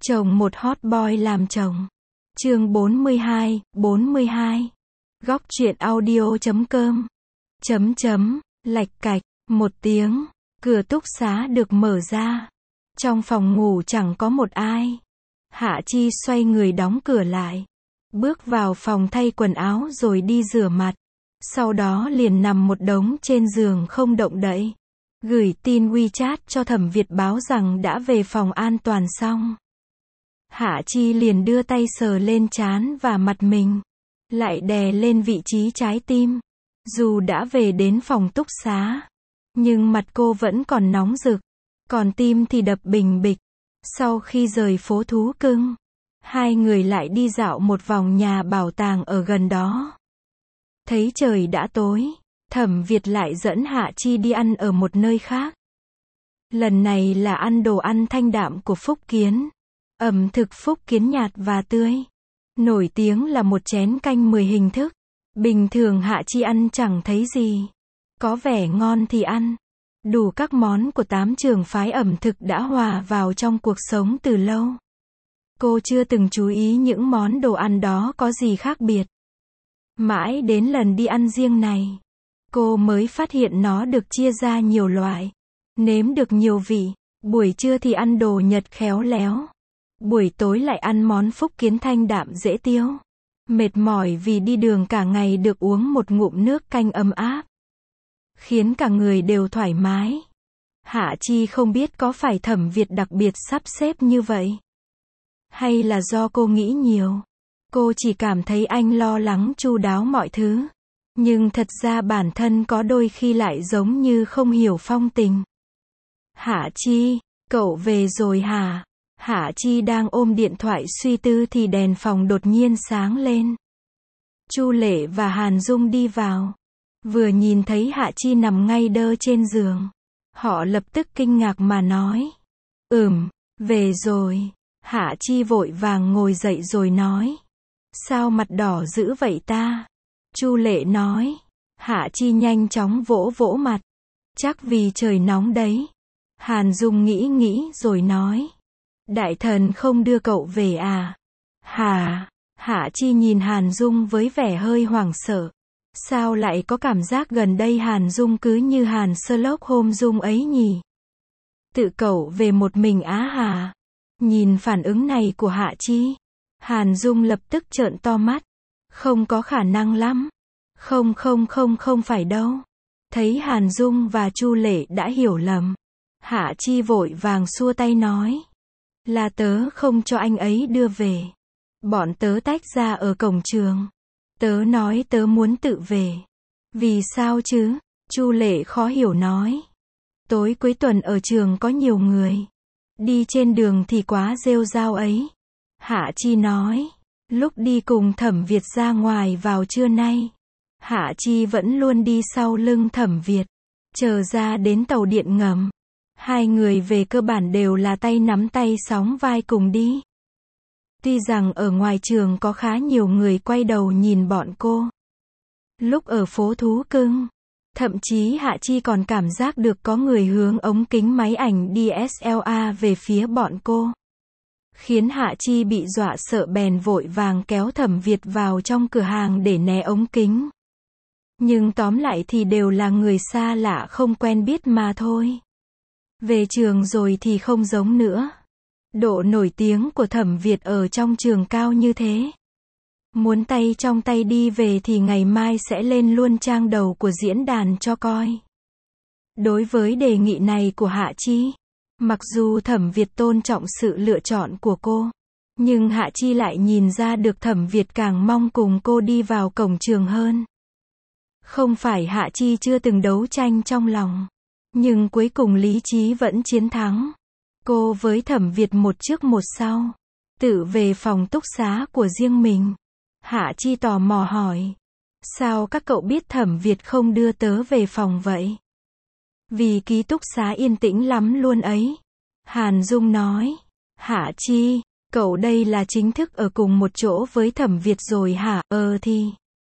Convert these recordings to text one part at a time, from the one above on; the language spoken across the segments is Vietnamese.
Chồng một hot boy làm chồng. Chương 42. Góc truyện audio.com. Lạch cạch, một tiếng, cửa túc xá được mở ra. Trong phòng ngủ chẳng có một ai. Hạ Chi xoay người đóng cửa lại. Bước vào phòng thay quần áo rồi đi rửa mặt. Sau đó liền nằm một đống trên giường không động đậy. Gửi tin WeChat cho Thẩm Việt báo rằng đã về phòng an toàn xong. Hạ Chi liền đưa tay sờ lên trán và mặt mình. Lại đè lên vị trí trái tim. Dù đã về đến phòng túc xá, nhưng mặt cô vẫn còn nóng rực. Còn tim thì đập bình bịch. Sau khi rời phố thú cưng, hai người lại đi dạo một vòng nhà bảo tàng ở gần đó. Thấy trời đã tối, Thẩm Việt lại dẫn Hạ Chi đi ăn ở một nơi khác. Lần này là ăn đồ ăn thanh đạm của Phúc Kiến. Ẩm thực Phúc Kiến nhạt và tươi. Nổi tiếng là một chén canh 10 hình thức. Bình thường Hạ Chi ăn chẳng thấy gì. Có vẻ ngon thì ăn. Đủ các món của 8 trường phái ẩm thực đã hòa vào trong cuộc sống từ lâu. Cô chưa từng chú ý những món đồ ăn đó có gì khác biệt. Mãi đến lần đi ăn riêng này, cô mới phát hiện nó được chia ra nhiều loại. Nếm được nhiều vị. Buổi trưa thì ăn đồ Nhật khéo léo. Buổi tối lại ăn món Phúc Kiến thanh đạm dễ tiêu. Mệt mỏi vì đi đường cả ngày được uống một ngụm nước canh ấm áp, khiến cả người đều thoải mái. Hạ Chi không biết có phải Thẩm Việt đặc biệt sắp xếp như vậy, hay là do cô nghĩ nhiều. Cô chỉ cảm thấy anh lo lắng chu đáo mọi thứ. Nhưng thật ra bản thân có đôi khi lại giống như không hiểu phong tình. Hạ Chi, cậu về rồi hả? Hạ Chi đang ôm điện thoại suy tư thì đèn phòng đột nhiên sáng lên. Chu Lệ và Hàn Dung đi vào. Vừa nhìn thấy Hạ Chi nằm ngay đơ trên giường, họ lập tức kinh ngạc mà nói. Về rồi. Hạ Chi vội vàng ngồi dậy rồi nói. Sao mặt đỏ dữ vậy ta? Chu Lệ nói. Hạ Chi nhanh chóng vỗ vỗ mặt. Chắc vì trời nóng đấy. Hàn Dung nghĩ rồi nói. Đại thần không đưa cậu về à? Hả? Hạ Chi nhìn Hàn Dung với vẻ hơi hoảng sợ. Sao lại có cảm giác gần đây Hàn Dung cứ như Hàn Sherlock Holmes Dung ấy nhỉ? Tự cậu về một mình á hả? Nhìn phản ứng này của Hạ Chi, Hàn Dung lập tức trợn to mắt. Không có khả năng lắm. Không phải đâu. Thấy Hàn Dung và Chu Lệ đã hiểu lầm, Hạ Chi vội vàng xua tay nói. Là tớ không cho anh ấy đưa về. Bọn tớ tách ra ở cổng trường. Tớ nói tớ muốn tự về. Vì sao chứ? Chu Lệ khó hiểu nói. Tối cuối tuần ở trường có nhiều người. Đi trên đường thì quá rêu rao ấy. Hạ Chi nói. Lúc đi cùng Thẩm Việt ra ngoài vào trưa nay, Hạ Chi vẫn luôn đi sau lưng Thẩm Việt. Chờ ra đến tàu điện ngầm, hai người về cơ bản đều là tay nắm tay sóng vai cùng đi. Tuy rằng ở ngoài trường có khá nhiều người quay đầu nhìn bọn cô. Lúc ở phố thú cưng, thậm chí Hạ Chi còn cảm giác được có người hướng ống kính máy ảnh DSLR về phía bọn cô. Khiến Hạ Chi bị dọa sợ bèn vội vàng kéo Thẩm Việt vào trong cửa hàng để né ống kính. Nhưng tóm lại thì đều là người xa lạ không quen biết mà thôi. Về trường rồi thì không giống nữa. Độ nổi tiếng của Thẩm Việt ở trong trường cao như thế. Muốn tay trong tay đi về thì ngày mai sẽ lên luôn trang đầu của diễn đàn cho coi. Đối với đề nghị này của Hạ Chi, mặc dù Thẩm Việt tôn trọng sự lựa chọn của cô, nhưng Hạ Chi lại nhìn ra được Thẩm Việt càng mong cùng cô đi vào cổng trường hơn. Không phải Hạ Chi chưa từng đấu tranh trong lòng, nhưng cuối cùng lý trí vẫn chiến thắng. Cô với Thẩm Việt một trước một sau, tự về phòng túc xá của riêng mình. Hạ Chi tò mò hỏi. Sao các cậu biết Thẩm Việt không đưa tớ về phòng vậy? Vì ký túc xá yên tĩnh lắm luôn ấy. Hàn Dung nói. Hạ Chi, cậu đây là chính thức ở cùng một chỗ với Thẩm Việt rồi hả? Thì.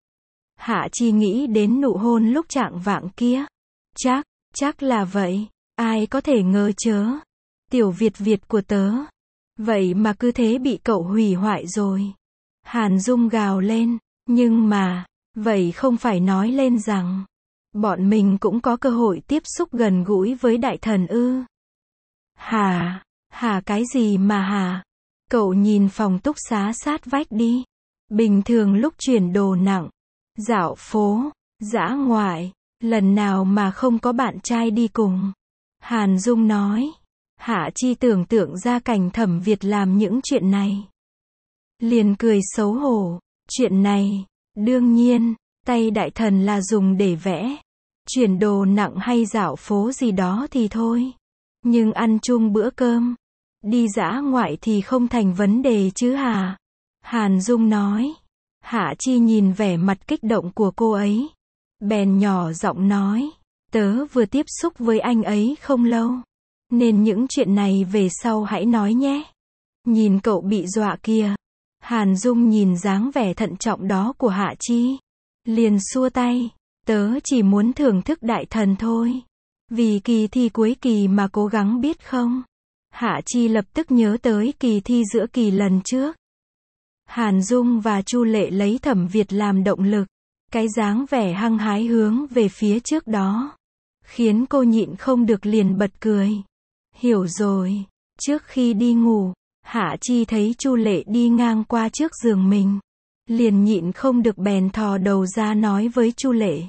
Hạ Chi nghĩ đến nụ hôn lúc chạng vạng kia. Chắc là vậy. Ai có thể ngờ chớ. Tiểu Việt của tớ. Vậy mà cứ thế bị cậu hủy hoại rồi. Hàn Dung gào lên, nhưng mà, vậy không phải nói lên rằng, bọn mình cũng có cơ hội tiếp xúc gần gũi với đại thần ư? Hả? Hả cái gì mà hả? Cậu nhìn phòng túc xá sát vách đi. Bình thường lúc chuyển đồ nặng, dạo phố, dã ngoại, lần nào mà không có bạn trai đi cùng. Hàn Dung nói. Hạ Chi tưởng tượng ra cảnh Thẩm Việt làm những chuyện này. Liền cười xấu hổ. Chuyện này, đương nhiên, tay đại thần là dùng để vẽ. Chuyển đồ nặng hay dạo phố gì đó thì thôi. Nhưng ăn chung bữa cơm, đi dã ngoại thì không thành vấn đề chứ hả? Hàn Dung nói. Hạ Chi nhìn vẻ mặt kích động của cô ấy. Bèn nhỏ giọng nói. Tớ vừa tiếp xúc với anh ấy không lâu. Nên những chuyện này về sau hãy nói nhé. Nhìn cậu bị dọa kìa. Hàn Dung nhìn dáng vẻ thận trọng đó của Hạ Chi. Liền xua tay. Tớ chỉ muốn thưởng thức đại thần thôi. Vì kỳ thi cuối kỳ mà cố gắng biết không? Hạ Chi lập tức nhớ tới kỳ thi giữa kỳ lần trước. Hàn Dung và Chu Lệ lấy Thẩm Việt làm động lực. Cái dáng vẻ hăng hái hướng về phía trước đó, khiến cô nhịn không được liền bật cười. Hiểu rồi. Trước khi đi ngủ, Hạ Chi thấy Chu Lệ đi ngang qua trước giường mình. Liền nhịn không được bèn thò đầu ra nói với Chu Lệ.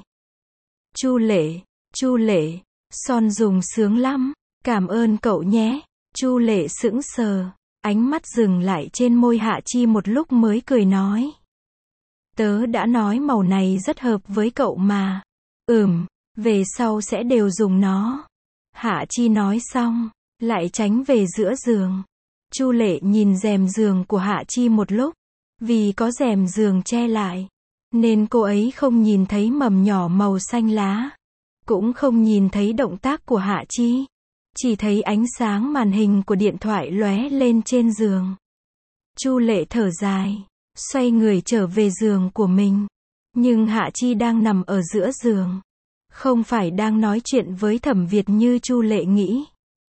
Chu Lệ, Son dùng sướng lắm, cảm ơn cậu nhé. Chu Lệ sững sờ, ánh mắt dừng lại trên môi Hạ Chi một lúc mới cười nói. Tớ đã nói màu này rất hợp với cậu mà. Về sau sẽ đều dùng nó. Hạ Chi nói xong, lại tránh về giữa giường. Chu Lệ nhìn rèm giường của Hạ Chi một lúc. Vì có rèm giường che lại, nên cô ấy không nhìn thấy mầm nhỏ màu xanh lá. Cũng không nhìn thấy động tác của Hạ Chi. Chỉ thấy ánh sáng màn hình của điện thoại lóe lên trên giường. Chu Lệ thở dài, xoay người trở về giường của mình. Nhưng Hạ Chi đang nằm ở giữa giường. Không phải đang nói chuyện với Thẩm Việt như Chu Lệ nghĩ.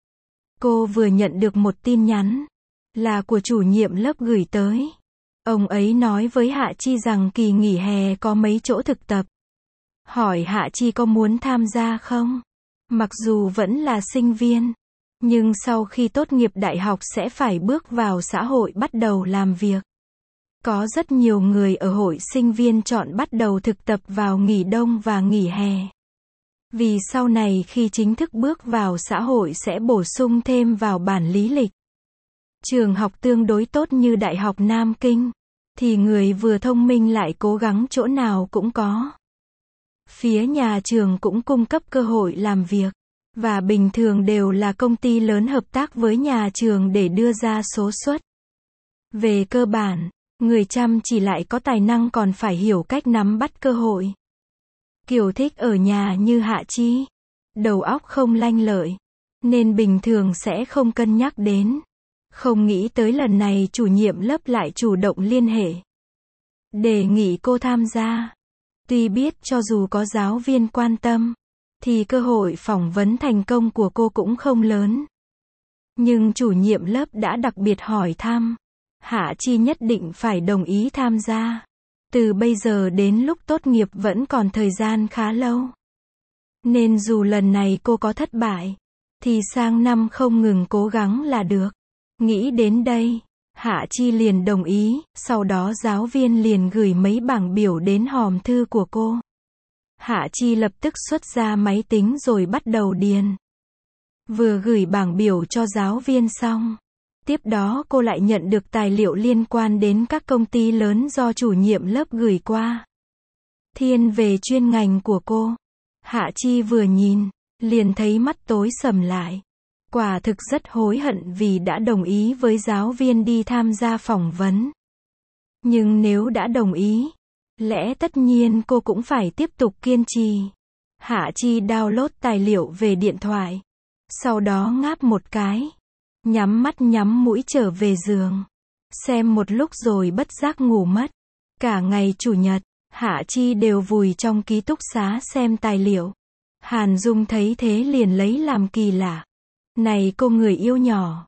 Cô vừa nhận được một tin nhắn. Là của chủ nhiệm lớp gửi tới. Ông ấy nói với Hạ Chi rằng kỳ nghỉ hè có mấy chỗ thực tập. Hỏi Hạ Chi có muốn tham gia không? Mặc dù vẫn là sinh viên, nhưng sau khi tốt nghiệp đại học sẽ phải bước vào xã hội bắt đầu làm việc. Có rất nhiều người ở hội sinh viên chọn bắt đầu thực tập vào nghỉ đông và nghỉ hè. Vì sau này khi chính thức bước vào xã hội sẽ bổ sung thêm vào bản lý lịch. Trường học tương đối tốt như Đại học Nam Kinh, thì người vừa thông minh lại cố gắng chỗ nào cũng có. Phía nhà trường cũng cung cấp cơ hội làm việc, và bình thường đều là công ty lớn hợp tác với nhà trường để đưa ra số suất. Về cơ bản, người chăm chỉ lại có tài năng còn phải hiểu cách nắm bắt cơ hội. Kiểu thích ở nhà như Hạ Chi, đầu óc không lanh lợi, nên bình thường sẽ không cân nhắc đến. Không nghĩ tới lần này chủ nhiệm lớp lại chủ động liên hệ, đề nghị cô tham gia. Tuy biết cho dù có giáo viên quan tâm, thì cơ hội phỏng vấn thành công của cô cũng không lớn. Nhưng chủ nhiệm lớp đã đặc biệt hỏi thăm. Hạ Chi nhất định phải đồng ý tham gia. Từ bây giờ đến lúc tốt nghiệp vẫn còn thời gian khá lâu. Nên dù lần này cô có thất bại, thì sang năm không ngừng cố gắng là được. Nghĩ đến đây, Hạ Chi liền đồng ý, sau đó giáo viên liền gửi mấy bảng biểu đến hòm thư của cô. Hạ Chi lập tức xuất ra máy tính rồi bắt đầu điền. Vừa gửi bảng biểu cho giáo viên xong, tiếp đó cô lại nhận được tài liệu liên quan đến các công ty lớn do chủ nhiệm lớp gửi qua. Thiên về chuyên ngành của cô. Hạ Chi vừa nhìn, liền thấy mắt tối sầm lại. Quả thực rất hối hận vì đã đồng ý với giáo viên đi tham gia phỏng vấn. Nhưng nếu đã đồng ý, lẽ tất nhiên cô cũng phải tiếp tục kiên trì. Hạ Chi download tài liệu về điện thoại. Sau đó ngáp một cái. Nhắm mắt nhắm mũi trở về giường. Xem một lúc rồi bất giác ngủ mất. Cả ngày chủ nhật, Hạ Chi đều vùi trong ký túc xá xem tài liệu. Hàn Dung thấy thế liền lấy làm kỳ lạ. Này cô người yêu nhỏ,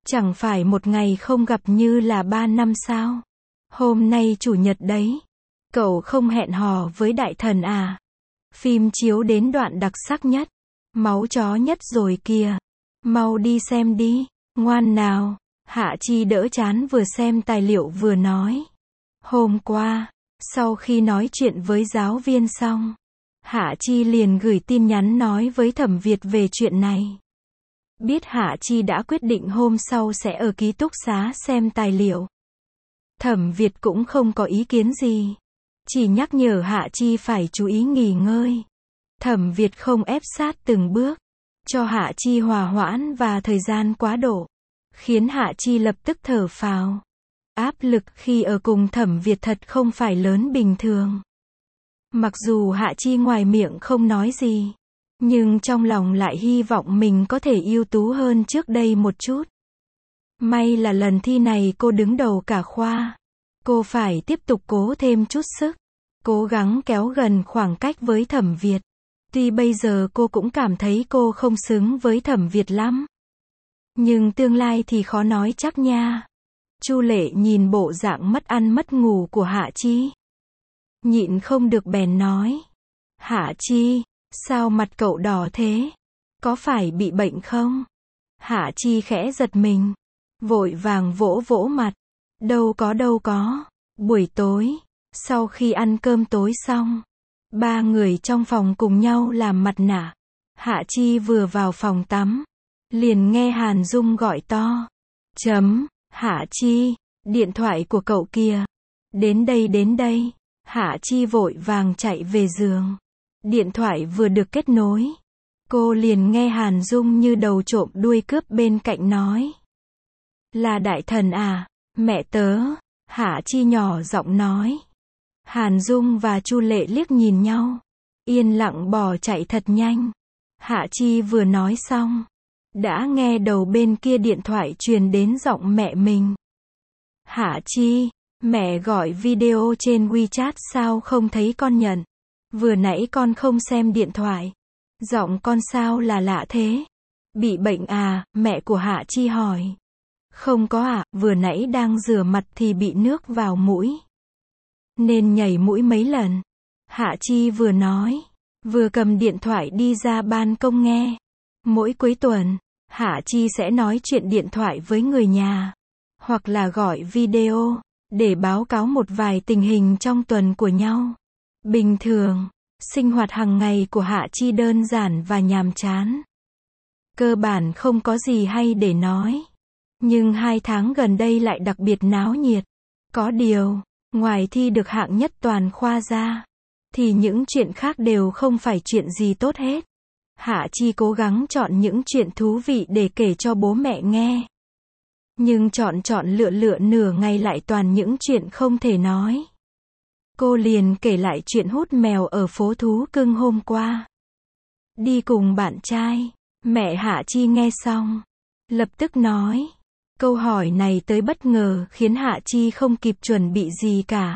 Chẳng phải một ngày không gặp như là 3 năm sao? Hôm nay chủ nhật đấy. Cậu không hẹn hò với đại thần à? Phim chiếu đến đoạn đặc sắc nhất. Máu chó nhất rồi kìa. Mau đi xem đi. Ngoan nào. Hạ Chi đỡ chán vừa xem tài liệu vừa nói. Hôm qua, sau khi nói chuyện với giáo viên xong, Hạ Chi liền gửi tin nhắn nói với Thẩm Việt về chuyện này. Biết Hạ Chi đã quyết định hôm sau sẽ ở ký túc xá xem tài liệu. Thẩm Việt cũng không có ý kiến gì. Chỉ nhắc nhở Hạ Chi phải chú ý nghỉ ngơi. Thẩm Việt không ép sát từng bước, cho Hạ Chi hòa hoãn và thời gian quá độ, khiến Hạ Chi lập tức thở phào. Áp lực khi ở cùng Thẩm Việt thật không phải lớn bình thường. Mặc dù Hạ Chi ngoài miệng không nói gì, nhưng trong lòng lại hy vọng mình có thể ưu tú hơn trước đây một chút. May là lần thi này cô đứng đầu cả khoa. Cô phải tiếp tục cố thêm chút sức, cố gắng kéo gần khoảng cách với Thẩm Việt. Tuy bây giờ cô cũng cảm thấy cô không xứng với Thẩm Việt lắm, nhưng tương lai thì khó nói chắc nha. Chu Lệ nhìn bộ dạng mất ăn mất ngủ của Hạ Chi, nhịn không được bèn nói. Hạ Chi, sao mặt cậu đỏ thế? Có phải bị bệnh không? Hạ Chi khẽ giật mình, vội vàng vỗ vỗ mặt. Đâu có. Buổi tối, sau khi ăn cơm tối xong, ba người trong phòng cùng nhau làm mặt nạ. Hạ Chi vừa vào phòng tắm, liền nghe Hàn Dung gọi to. Hạ Chi, điện thoại của cậu kìa. Đến đây. Hạ Chi vội vàng chạy về giường. Điện thoại vừa được kết nối, cô liền nghe Hàn Dung như đầu trộm đuôi cướp bên cạnh nói. Là đại thần à, mẹ tớ. Hạ Chi nhỏ giọng nói. Hàn Dung và Chu Lệ liếc nhìn nhau, yên lặng bỏ chạy thật nhanh. Hạ Chi vừa nói xong, đã nghe đầu bên kia điện thoại truyền đến giọng mẹ mình. Hạ Chi, mẹ gọi video trên WeChat sao không thấy con nhận? Vừa nãy con không xem điện thoại. Giọng con sao là lạ thế? Bị bệnh à? Mẹ của Hạ Chi hỏi. Không có ạ, vừa nãy đang rửa mặt thì bị nước vào mũi, nên nhảy mũi mấy lần. Hạ Chi vừa nói, vừa cầm điện thoại đi ra ban công nghe. Mỗi cuối tuần, Hạ Chi sẽ nói chuyện điện thoại với người nhà, hoặc là gọi video, để báo cáo một vài tình hình trong tuần của nhau. Bình thường, sinh hoạt hàng ngày của Hạ Chi đơn giản và nhàm chán. Cơ bản không có gì hay để nói. Nhưng 2 tháng gần đây lại đặc biệt náo nhiệt. Có điều, ngoài thi được hạng nhất toàn khoa ra, thì những chuyện khác đều không phải chuyện gì tốt hết. Hạ Chi cố gắng chọn những chuyện thú vị để kể cho bố mẹ nghe. Nhưng chọn lựa nửa ngày lại toàn những chuyện không thể nói. Cô liền kể lại chuyện hút mèo ở phố thú cưng hôm qua. Đi cùng bạn trai. Mẹ Hạ Chi nghe xong, lập tức nói. Câu hỏi này tới bất ngờ khiến Hạ Chi không kịp chuẩn bị gì cả.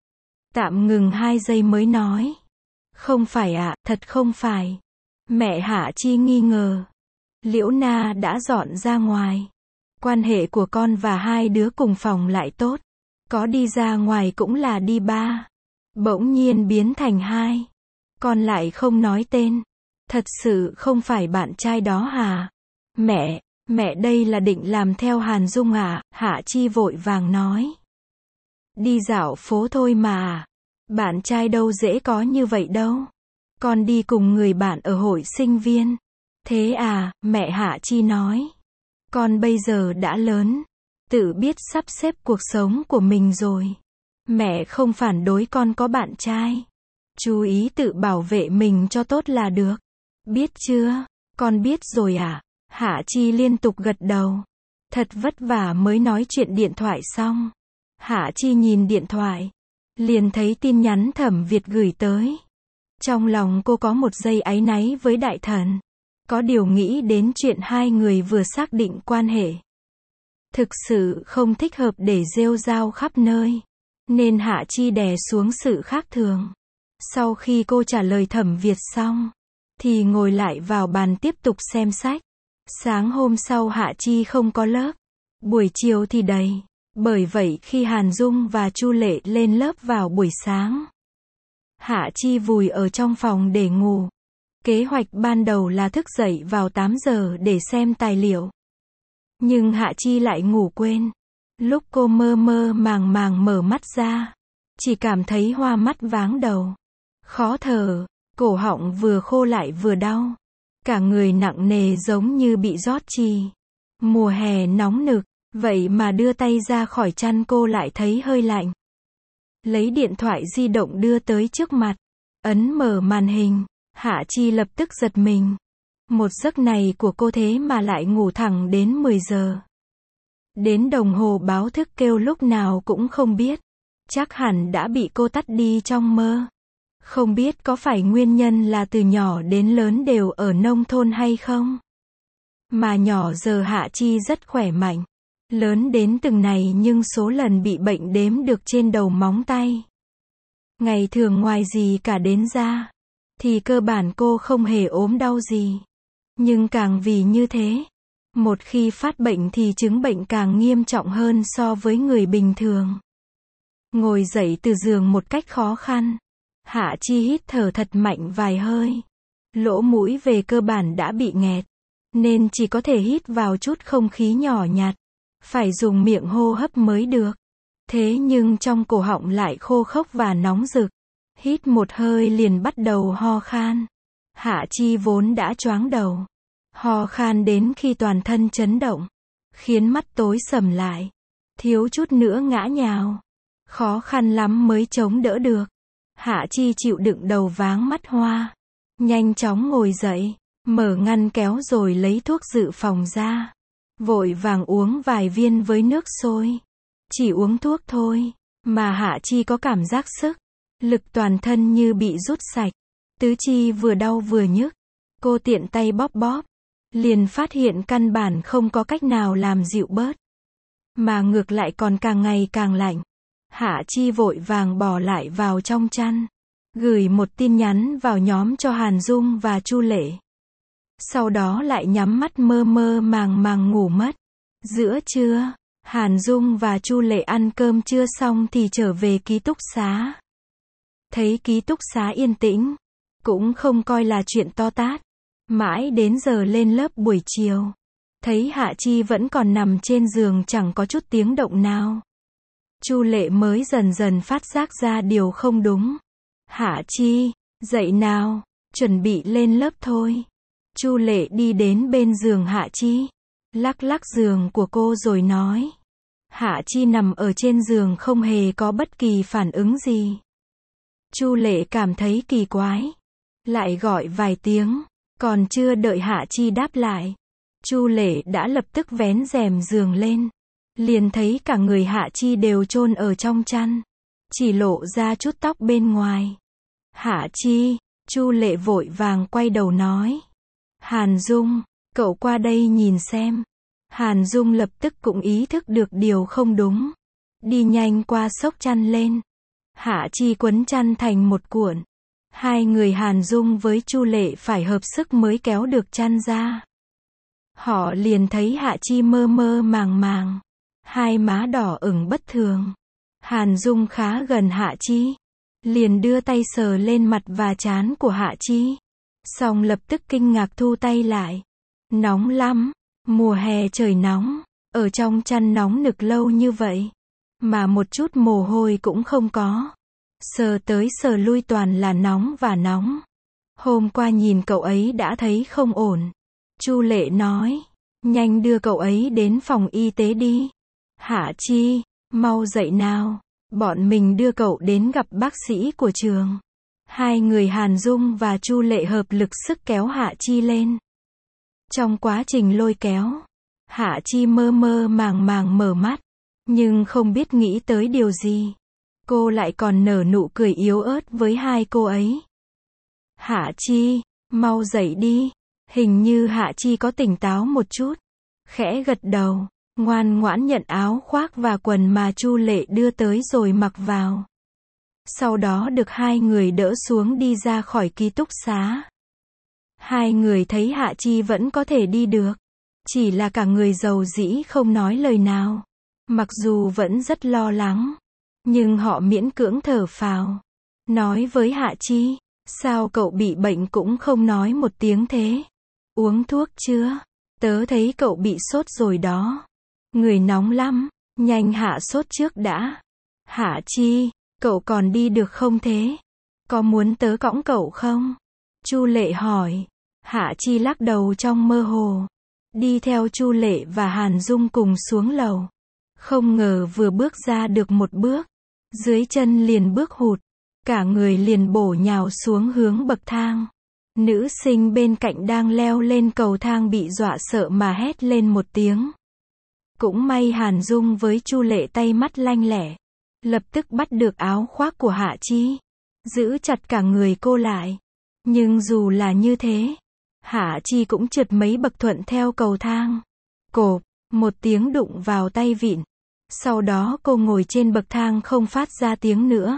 Tạm ngừng 2 giây mới nói. Không phải ạ, thật không phải. Mẹ Hạ Chi nghi ngờ. Liễu Na đã dọn ra ngoài. Quan hệ của con và 2 đứa cùng phòng lại tốt. Có đi ra ngoài cũng là đi 3. Bỗng nhiên biến thành 2. Con lại không nói tên. Thật sự không phải bạn trai đó hả? Mẹ đây là định làm theo Hàn Dung à? Hạ Chi vội vàng nói. Đi dạo phố thôi mà. Bạn trai đâu dễ có như vậy đâu. Con đi cùng người bạn ở hội sinh viên. Thế à? Mẹ Hạ Chi nói. Con bây giờ đã lớn, tự biết sắp xếp cuộc sống của mình rồi. Mẹ không phản đối con có bạn trai. Chú ý tự bảo vệ mình cho tốt là được. Biết chưa? Con biết rồi à? Hạ Chi liên tục gật đầu. Thật vất vả mới nói chuyện điện thoại xong. Hạ Chi nhìn điện thoại, liền thấy tin nhắn Thẩm Việt gửi tới. Trong lòng cô có một giây áy náy với đại thần. Có điều nghĩ đến chuyện 2 người vừa xác định quan hệ, thực sự không thích hợp để rêu rao khắp nơi, nên Hạ Chi đè xuống sự khác thường. Sau khi cô trả lời Thẩm Việt xong, thì ngồi lại vào bàn tiếp tục xem sách. Sáng hôm sau Hạ Chi không có lớp, buổi chiều thì đầy. Bởi vậy khi Hàn Dung và Chu Lệ lên lớp vào buổi sáng, Hạ Chi vùi ở trong phòng để ngủ. Kế hoạch ban đầu là thức dậy vào 8 giờ để xem tài liệu. Nhưng Hạ Chi lại ngủ quên. Lúc cô mơ mơ màng màng mở mắt ra, chỉ cảm thấy hoa mắt váng đầu, khó thở, cổ họng vừa khô lại vừa đau. Cả người nặng nề giống như bị rót chì. Mùa hè nóng nực, vậy mà đưa tay ra khỏi chăn cô lại thấy hơi lạnh. Lấy điện thoại di động đưa tới trước mặt, ấn mở màn hình, Hạ Chi lập tức giật mình. Một giấc này của cô thế mà lại ngủ thẳng đến 10 giờ. Đến đồng hồ báo thức kêu lúc nào cũng không biết. Chắc hẳn đã bị cô tắt đi trong mơ. Không biết có phải nguyên nhân là từ nhỏ đến lớn đều ở nông thôn hay không? Mà nhỏ giờ Hạ Chi rất khỏe mạnh. Lớn đến từng này nhưng số lần bị bệnh đếm được trên đầu móng tay. Ngày thường ngoài gì cả đến da, thì cơ bản cô không hề ốm đau gì. Nhưng càng vì như thế, một khi phát bệnh thì chứng bệnh càng nghiêm trọng hơn so với người bình thường. Ngồi dậy từ giường một cách khó khăn, Hạ Chi hít thở thật mạnh vài hơi. Lỗ mũi về cơ bản đã bị nghẹt, nên chỉ có thể hít vào chút không khí nhỏ nhặt. Phải dùng miệng hô hấp mới được. Thế nhưng trong cổ họng lại khô khốc và nóng rực. Hít một hơi liền bắt đầu ho khan. Hạ Chi vốn đã choáng đầu. Ho khan đến khi toàn thân chấn động, khiến mắt tối sầm lại. Thiếu chút nữa ngã nhào. Khó khăn lắm mới chống đỡ được. Hạ Chi chịu đựng đầu váng mắt hoa. Nhanh chóng ngồi dậy, mở ngăn kéo rồi lấy thuốc dự phòng ra. Vội vàng uống vài viên với nước sôi. Chỉ uống thuốc thôi, mà Hạ Chi có cảm giác sức, lực toàn thân như bị rút sạch. Tứ chi vừa đau vừa nhức. Cô tiện tay bóp bóp, liền phát hiện căn bản không có cách nào làm dịu bớt. Mà ngược lại còn càng ngày càng lạnh. Hạ Chi vội vàng bỏ lại vào trong chăn. Gửi một tin nhắn vào nhóm cho Hàn Dung và Chu Lệ. Sau đó lại nhắm mắt mơ mơ màng màng ngủ mất. Giữa trưa, Hàn Dung và Chu Lệ ăn cơm trưa xong thì trở về ký túc xá. Thấy ký túc xá yên tĩnh, cũng không coi là chuyện to tát. Mãi đến giờ lên lớp buổi chiều, thấy Hạ Chi vẫn còn nằm trên giường chẳng có chút tiếng động nào. Chu Lệ mới dần dần phát giác ra điều không đúng. Hạ Chi, dậy nào, chuẩn bị lên lớp thôi. Chu Lệ đi đến bên giường Hạ Chi, lắc lắc giường của cô rồi nói. Hạ Chi nằm ở trên giường không hề có bất kỳ phản ứng gì. Chu Lệ cảm thấy kỳ quái, lại gọi vài tiếng, còn chưa đợi Hạ Chi đáp lại, Chu Lệ đã lập tức vén rèm giường lên, liền thấy cả người Hạ Chi đều chôn ở trong chăn, chỉ lộ ra chút tóc bên ngoài. Hạ Chi, Chu Lệ vội vàng quay đầu nói. Hàn Dung, cậu qua đây nhìn xem. Hàn Dung lập tức cũng ý thức được điều không đúng. Đi nhanh qua xốc chăn lên. Hạ Chi quấn chăn thành một cuộn. Hai người Hàn Dung với Chu Lệ phải hợp sức mới kéo được chăn ra. Họ liền thấy Hạ Chi mơ mơ màng màng. Hai má đỏ ửng bất thường. Hàn Dung khá gần Hạ Chi, liền đưa tay sờ lên mặt và trán của Hạ Chi. Xong lập tức kinh ngạc thu tay lại. Nóng lắm, mùa hè trời nóng, ở trong chăn nóng nực lâu như vậy, mà một chút mồ hôi cũng không có. Sờ tới sờ lui toàn là nóng và nóng. Hôm qua nhìn cậu ấy đã thấy không ổn. Chu Lệ nói, nhanh đưa cậu ấy đến phòng y tế đi. Hạ Chi, mau dậy nào, bọn mình đưa cậu đến gặp bác sĩ của trường. Hai người Hàn Dung và Chu Lệ hợp lực sức kéo Hạ Chi lên. Trong quá trình lôi kéo, Hạ Chi mơ mơ màng màng mở mắt, nhưng không biết nghĩ tới điều gì. Cô lại còn nở nụ cười yếu ớt với hai cô ấy. Hạ Chi, mau dậy đi. Hình như Hạ Chi có tỉnh táo một chút. Khẽ gật đầu, ngoan ngoãn nhận áo khoác và quần mà Chu Lệ đưa tới rồi mặc vào. Sau đó được hai người đỡ xuống đi ra khỏi ký túc xá. Hai người thấy Hạ Chi vẫn có thể đi được, Chỉ là cả người dầu dĩ không nói lời nào. Mặc dù vẫn rất lo lắng, nhưng họ miễn cưỡng thở phào. Nói với Hạ Chi, sao cậu bị bệnh cũng không nói một tiếng thế? Uống thuốc chưa? Tớ thấy cậu bị sốt rồi đó. Người nóng lắm, nhanh hạ sốt trước đã. Hạ Chi, cậu còn đi được không thế? Có muốn tớ cõng cậu không? Chu Lệ hỏi. Hạ Chi lắc đầu trong mơ hồ. Đi theo Chu Lệ và Hàn Dung cùng xuống lầu. Không ngờ vừa bước ra được một bước, dưới chân liền bước hụt. Cả người liền bổ nhào xuống hướng bậc thang. Nữ sinh bên cạnh đang leo lên cầu thang bị dọa sợ mà hét lên một tiếng. Cũng may Hàn Dung với Chu Lệ tay mắt lanh lẹ, lập tức bắt được áo khoác của Hạ Chi, giữ chặt cả người cô lại. Nhưng dù là như thế, Hạ Chi cũng trượt mấy bậc thuận theo cầu thang. Cộp, một tiếng đụng vào tay vịn. Sau đó cô ngồi trên bậc thang không phát ra tiếng nữa.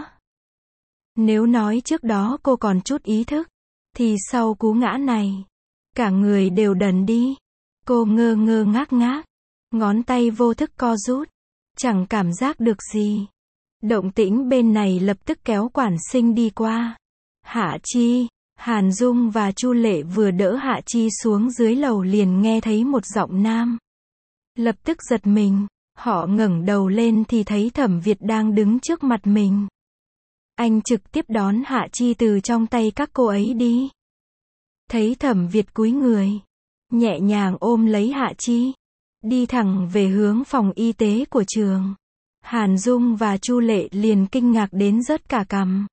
Nếu nói trước đó cô còn chút ý thức, thì sau cú ngã này, cả người đều đần đi. Cô ngơ ngơ ngác ngác, ngón tay vô thức co rút, chẳng cảm giác được gì. Động tĩnh bên này lập tức kéo quản sinh đi qua. Hạ Chi, Hàn Dung và Chu Lệ vừa đỡ Hạ Chi xuống dưới lầu liền nghe thấy một giọng nam. Lập tức giật mình, họ ngẩng đầu lên thì thấy Thẩm Việt đang đứng trước mặt mình. Anh trực tiếp đón Hạ Chi từ trong tay các cô ấy đi. Thấy Thẩm Việt cúi người, nhẹ nhàng ôm lấy Hạ Chi, đi thẳng về hướng phòng y tế của trường. Hàn Dung và Chu Lệ liền kinh ngạc đến rớt cả cằm.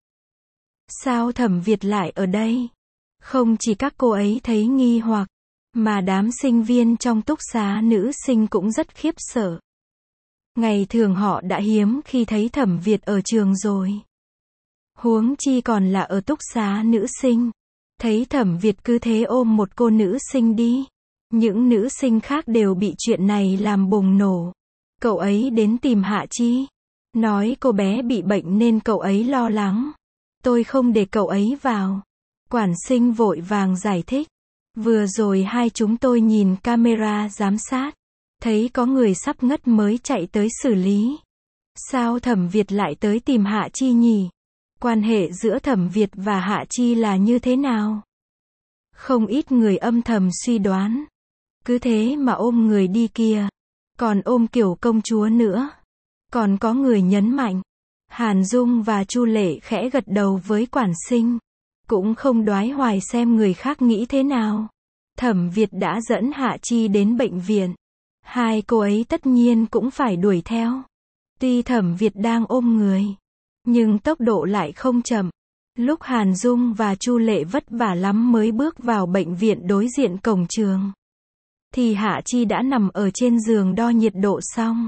Sao Thẩm Việt lại ở đây? Không chỉ các cô ấy thấy nghi hoặc, mà đám sinh viên trong túc xá nữ sinh cũng rất khiếp sợ. Ngày thường họ đã hiếm khi thấy Thẩm Việt ở trường rồi. Huống chi còn là ở túc xá nữ sinh. Thấy Thẩm Việt cứ thế ôm một cô nữ sinh đi. Những nữ sinh khác đều bị chuyện này làm bùng nổ. Cậu ấy đến tìm Hạ Chi, nói cô bé bị bệnh nên cậu ấy lo lắng. Tôi không để cậu ấy vào. Quản sinh vội vàng giải thích. Vừa rồi hai chúng tôi nhìn camera giám sát, thấy có người sắp ngất mới chạy tới xử lý. Sao Thẩm Việt lại tới tìm Hạ Chi nhỉ? Quan hệ giữa Thẩm Việt và Hạ Chi là như thế nào? Không ít người âm thầm suy đoán. Cứ thế mà ôm người đi kia. Còn ôm kiểu công chúa nữa. Còn có người nhấn mạnh. Hàn Dung và Chu Lệ khẽ gật đầu với quản sinh. Cũng không đoái hoài xem người khác nghĩ thế nào. Thẩm Việt đã dẫn Hạ Chi đến bệnh viện. Hai cô ấy tất nhiên cũng phải đuổi theo. Tuy Thẩm Việt đang ôm người, nhưng tốc độ lại không chậm. Lúc Hàn Dung và Chu Lệ vất vả lắm mới bước vào bệnh viện đối diện cổng trường, thì Hạ Chi đã nằm ở trên giường đo nhiệt độ xong.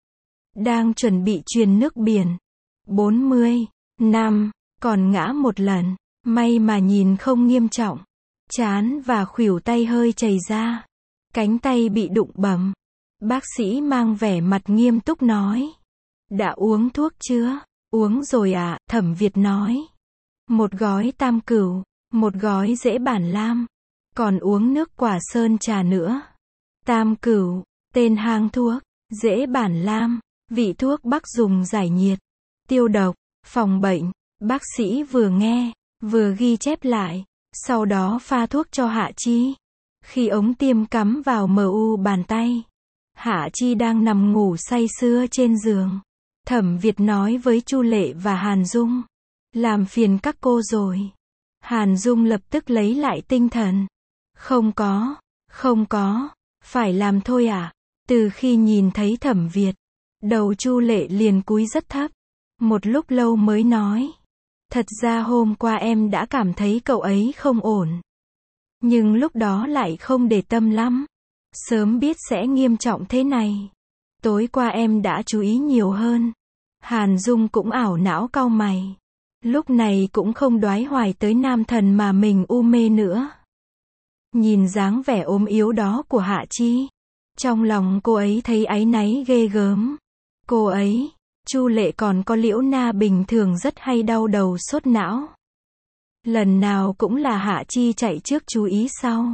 Đang chuẩn bị truyền nước biển. 40 năm, còn ngã một lần. May mà nhìn không nghiêm trọng. Trán và khuỷu tay hơi chảy ra. Cánh tay bị đụng bầm. Bác sĩ mang vẻ mặt nghiêm túc nói. Đã uống thuốc chưa? Uống rồi ạ, Thẩm Việt nói. Một gói tam cửu, một gói dễ bản lam. Còn uống nước quả sơn trà nữa. Tam cửu, tên hang thuốc. Dễ bản lam, vị thuốc Bắc dùng giải nhiệt, tiêu độc, phòng bệnh. Bác sĩ vừa nghe, vừa ghi chép lại. Sau đó pha thuốc cho Hạ Chi. Khi ống tiêm cắm vào MU bàn tay, Hạ Chi đang nằm ngủ say sưa trên giường. Thẩm Việt nói với Chu Lệ và Hàn Dung. Làm phiền các cô rồi. Hàn Dung lập tức lấy lại tinh thần. Không có, phải làm thôi à? Từ khi nhìn thấy Thẩm Việt, đầu Chu Lệ liền cúi rất thấp. Một lúc lâu mới nói. Thật ra hôm qua em đã cảm thấy cậu ấy không ổn. Nhưng lúc đó lại không để tâm lắm. Sớm biết sẽ nghiêm trọng thế này. Tối qua em đã chú ý nhiều hơn. Hàn Dung cũng ảo não cau mày. Lúc này cũng không đoái hoài tới nam thần mà mình u mê nữa. Nhìn dáng vẻ ốm yếu đó của Hạ Chi, trong lòng cô ấy thấy áy náy ghê gớm. Cô ấy, Chu Lệ còn có Liễu Na bình thường rất hay đau đầu sốt não. Lần nào cũng là Hạ Chi chạy trước chú ý sau.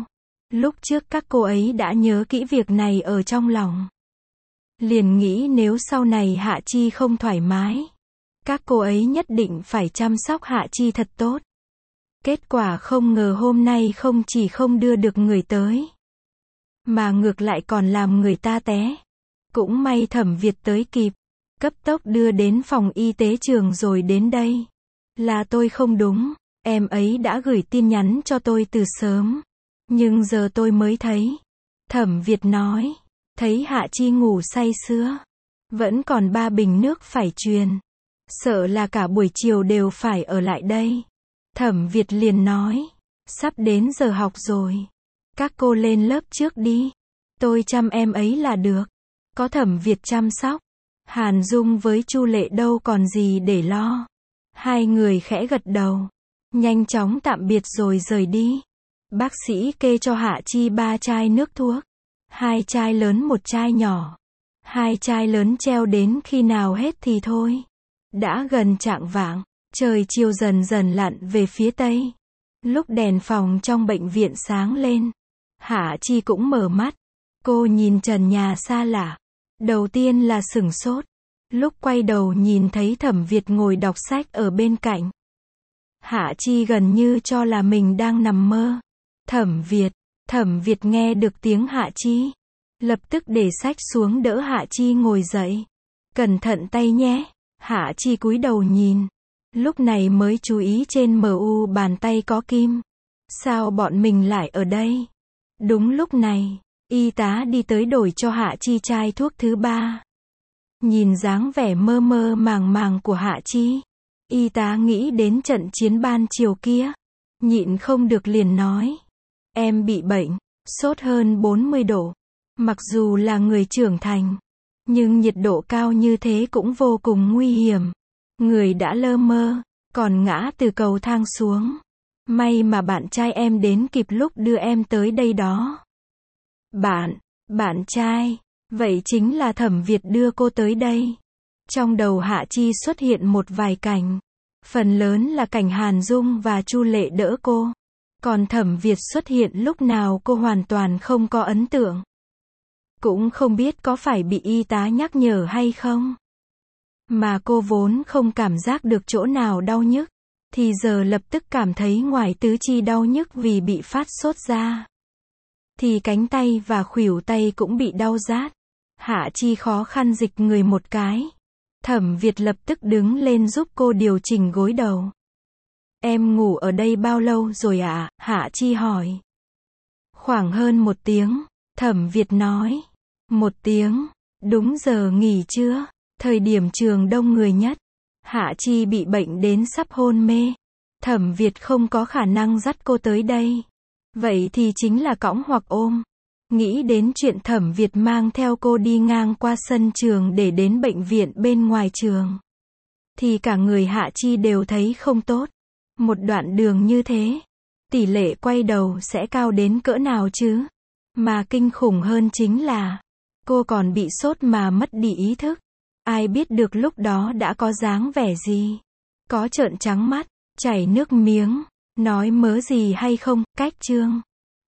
Lúc trước các cô ấy đã nhớ kỹ việc này ở trong lòng. Liền nghĩ nếu sau này Hạ Chi không thoải mái, các cô ấy nhất định phải chăm sóc Hạ Chi thật tốt. Kết quả không ngờ hôm nay không chỉ không đưa được người tới, mà ngược lại còn làm người ta té. Cũng may Thẩm Việt tới kịp, cấp tốc đưa đến phòng y tế trường rồi đến đây. Là tôi không đúng, em ấy đã gửi tin nhắn cho tôi từ sớm. Nhưng giờ tôi mới thấy. Thẩm Việt nói, thấy Hạ Chi ngủ say sưa. Vẫn còn 3 bình nước phải truyền. Sợ là cả buổi chiều đều phải ở lại đây. Thẩm Việt liền nói, sắp đến giờ học rồi. Các cô lên lớp trước đi. Tôi chăm em ấy là được. Có Thẩm Việt chăm sóc. Hàn Dung với Chu Lệ đâu còn gì để lo. Hai người khẽ gật đầu. Nhanh chóng tạm biệt rồi rời đi. Bác sĩ kê cho Hạ Chi 3 chai nước thuốc. 2 chai lớn 1 chai nhỏ. 2 chai lớn treo đến khi nào hết thì thôi. Đã gần chạng vạng, trời chiều dần dần lặn về phía tây. Lúc đèn phòng trong bệnh viện sáng lên, Hạ Chi cũng mở mắt. Cô nhìn trần nhà xa lạ. Đầu tiên là sửng sốt. Lúc quay đầu nhìn thấy Thẩm Việt ngồi đọc sách ở bên cạnh. Hạ Chi gần như cho là mình đang nằm mơ. Thẩm Việt nghe được tiếng Hạ Chi. Lập tức để sách xuống đỡ Hạ Chi ngồi dậy. Cẩn thận tay nhé. Hạ Chi cúi đầu nhìn. Lúc này mới chú ý trên mu bàn tay có kim. Sao bọn mình lại ở đây? Đúng lúc này, y tá đi tới đổi cho Hạ Chi chai thuốc thứ 3. Nhìn dáng vẻ mơ mơ màng màng của Hạ Chi, y tá nghĩ đến trận chiến ban chiều kia. Nhịn không được liền nói. Em bị bệnh, sốt hơn 40 độ. Mặc dù là người trưởng thành, nhưng nhiệt độ cao như thế cũng vô cùng nguy hiểm. Người đã lơ mơ, còn ngã từ cầu thang xuống. May mà bạn trai em đến kịp lúc đưa em tới đây đó. Bạn trai, vậy chính là Thẩm Việt đưa cô tới đây. Trong đầu Hạ Chi xuất hiện một vài cảnh. Phần lớn là cảnh Hàn Dung và Chu Lệ đỡ cô. Còn Thẩm Việt xuất hiện lúc nào cô hoàn toàn không có ấn tượng. Cũng không biết có phải bị y tá nhắc nhở hay không. Mà cô vốn không cảm giác được chỗ nào đau nhức. Thì giờ lập tức cảm thấy ngoài tứ chi đau nhức vì bị phát sốt ra. Thì cánh tay và khuỷu tay cũng bị đau rát. Hạ Chi khó khăn dịch người một cái. Thẩm Việt lập tức đứng lên giúp cô điều chỉnh gối đầu. Em ngủ ở đây bao lâu rồi ạ? Hạ Chi hỏi. Khoảng hơn 1 tiếng. Thẩm Việt nói. 1 tiếng. Đúng giờ nghỉ trưa. Thời điểm trường đông người nhất. Hạ Chi bị bệnh đến sắp hôn mê. Thẩm Việt không có khả năng dắt cô tới đây. Vậy thì chính là cõng hoặc ôm. Nghĩ đến chuyện Thẩm Việt mang theo cô đi ngang qua sân trường để đến bệnh viện bên ngoài trường. Thì cả người Hạ Chi đều thấy không tốt. Một đoạn đường như thế, tỷ lệ quay đầu sẽ cao đến cỡ nào chứ? Mà kinh khủng hơn chính là, cô còn bị sốt mà mất đi ý thức. Ai biết được lúc đó đã có dáng vẻ gì? Có trợn trắng mắt, chảy nước miếng, nói mớ gì hay không? Cách chương